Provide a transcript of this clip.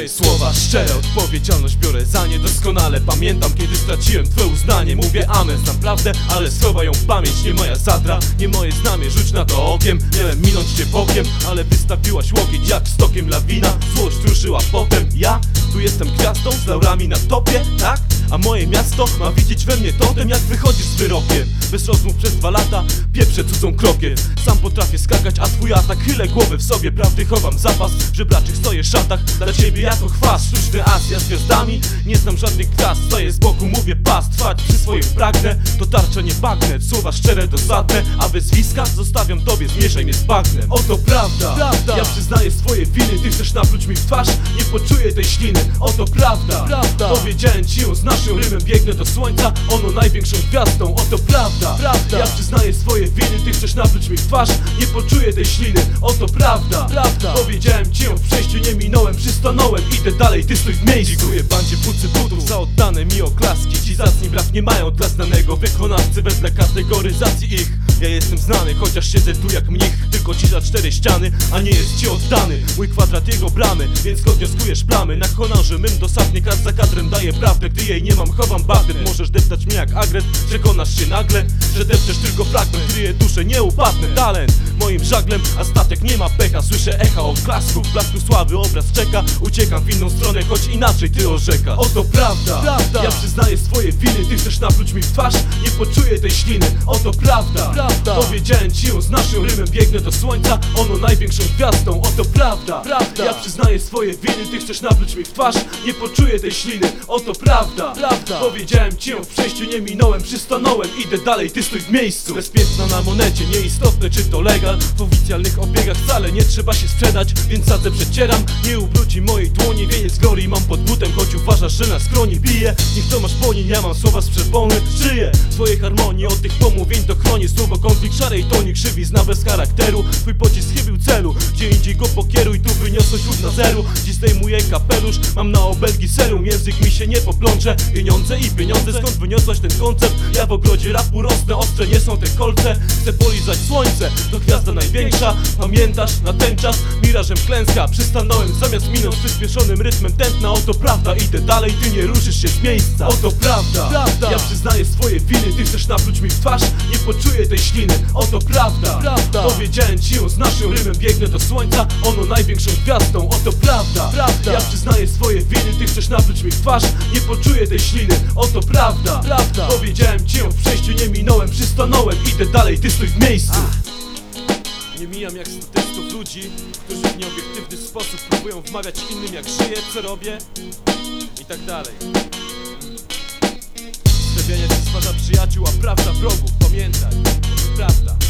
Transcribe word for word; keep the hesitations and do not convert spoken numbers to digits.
moje słowa szczere. Odpowiedzialność biorę za nie doskonale. Pamiętam, kiedy straciłem twoje uznanie. Mówię amen, znam prawdę, ale schowaj ją w pamięć. Nie moja zadra, nie moje znamie, rzuć na to okiem. Miałem minąć cię bokiem, ale wystawiłaś łokieć jak stokiem lawina. Złość ruszyła potem, ja tu jestem gwiazdą z laurami na topie, tak? A moje miasto ma widzieć we mnie totem, jak wychodzisz z wyrokiem. Bez rozmów przez dwa lata, pieprzę cudzą krokiem. Sam potrafię skakać, a twój atak chylę głowę w sobie. Prawdy chowam zapas, w żebraczych stoję szatach. Dla ciebie jako chwast, sztuczny as, ja z gwiazdami nie znam żadnych gwiazd. Stoję z boku, mówię pas, trwać przy swoim pragnę. To tarcza nie bagnet, słowa szczere dosadne. A wyzwiska zostawiam tobie, zmieszaj mnie z bagnem. Oto prawda, prawda. Ja przyznaję swoje winy, ty chcesz napluć mi w twarz, nie poczuję tej śliny. Oto prawda, prawda. Powiedziałem ci ją z naszym rymem, biegnę do słońca, ono największą gwiazdą. Oto prawda, prawda. Ja przyznaję swoje winy, ty chcesz napluć mi w twarz, nie poczuję tej śliny. Oto prawda, prawda. Powiedziałem ci ją w przejściu, nie minąłem, przystanąłem, idę dalej, ty stój w miejscu. Dziękuję bandzie pucy butów za oddane mi oklaski. Ci zacni braw nie mają dla znanego wykonawcy wedle kategoryzacji ich. Ja jestem znany, chociaż siedzę tu jak mnich. Tylko ci za cztery ściany, a nie jest ci oddany mój kwadrat jego bramy, więc go wnioskujesz plamy. Na honorze mym dosadnie kadr za kadrem daję prawdę. Gdy jej nie mam, chowam bagnet. Możesz deptać mnie jak agres, przekonasz się nagle, że depczesz tylko fragment. Kryję duszę, nie upadnę, talent moim żaglem, a statek nie ma pecha. Słyszę echa oklasków, w blasku sławy obraz czeka. Uciekam w inną stronę, choć inaczej ty orzeka. Oto prawda, prawda. Ja przyznaję swoje winy, ty chcesz napluć mi w twarz, nie poczuję tej śliny. Oto prawda, prawda. Powiedziałem ci ją z naszym rymem, biegnę do słońca, ono największą gwiazdą. Oto prawda, prawda. Ja przyznaję swoje winy, ty chcesz napluć mi w twarz, nie poczuję tej śliny. Oto prawda, prawda. Powiedziałem ci ją w przejściu, nie minąłem, przystanąłem, idę dalej, ty stój w miejscu. Bezpieczna na monecie, nieistotne czy to legal. W oficjalnych obiegach wcale nie trzeba się sprzedać, więc sadzę przecieram, nie ubrudzi mojej dłoni. Wieniec glorii mam pod butem, choć uważasz, że na skroni bije. Niech to masz po nim, ja mam słowa z przepony. Żyję swojej harmonii, od tych pomówień to chroni. Słowo konflikt szarej toni, krzywizna bez charakteru. Twój pocisk chybił celu, gdzie indziej go pokieruj. Tu wyniosłeś lub na zeru, dziś zdejmuję kapelusz. Mam na obelgi serum, język mi się nie poplącze. Pieniądze i pieniądze, skąd wyniosłaś ten koncept? Ja w ogrodzie rapu rosnę, ostre nie są te kolce. Chcę polizać słońce, to gwiazda największa. Pamiętasz na ten czas, mirażem klęska. Przystanąłem zamiast minąć przyspieszonym rytmem tętna. Oto prawda, idę dalej, ty nie ruszysz się z miejsca. Oto prawda, prawda. Ja przyznaję swoje winy, ty chcesz napluć mi w twarz, nie poczuję tej śliny. Oto prawda, prawda. Powiedziałem ci ją z naszym rymem, biegnę do słońca, ono największą gwiazdą. Oto prawda, prawda. Ja przyznaję swoje winy, ty chcesz napluć mi w twarz, nie poczuję tej śliny. Oto prawda, prawda. Powiedziałem ci ją w przejściu, nie minąłem, przystanąłem, idę dalej, ty stój w miejscu. Nie mijam jak statystów ludzi, którzy w nieobiektywny sposób próbują wmawiać innym, jak żyję, co robię i tak dalej. Stawianie się stwarza przyjaciół, a prawda wrogów. Pamiętaj, to prawda.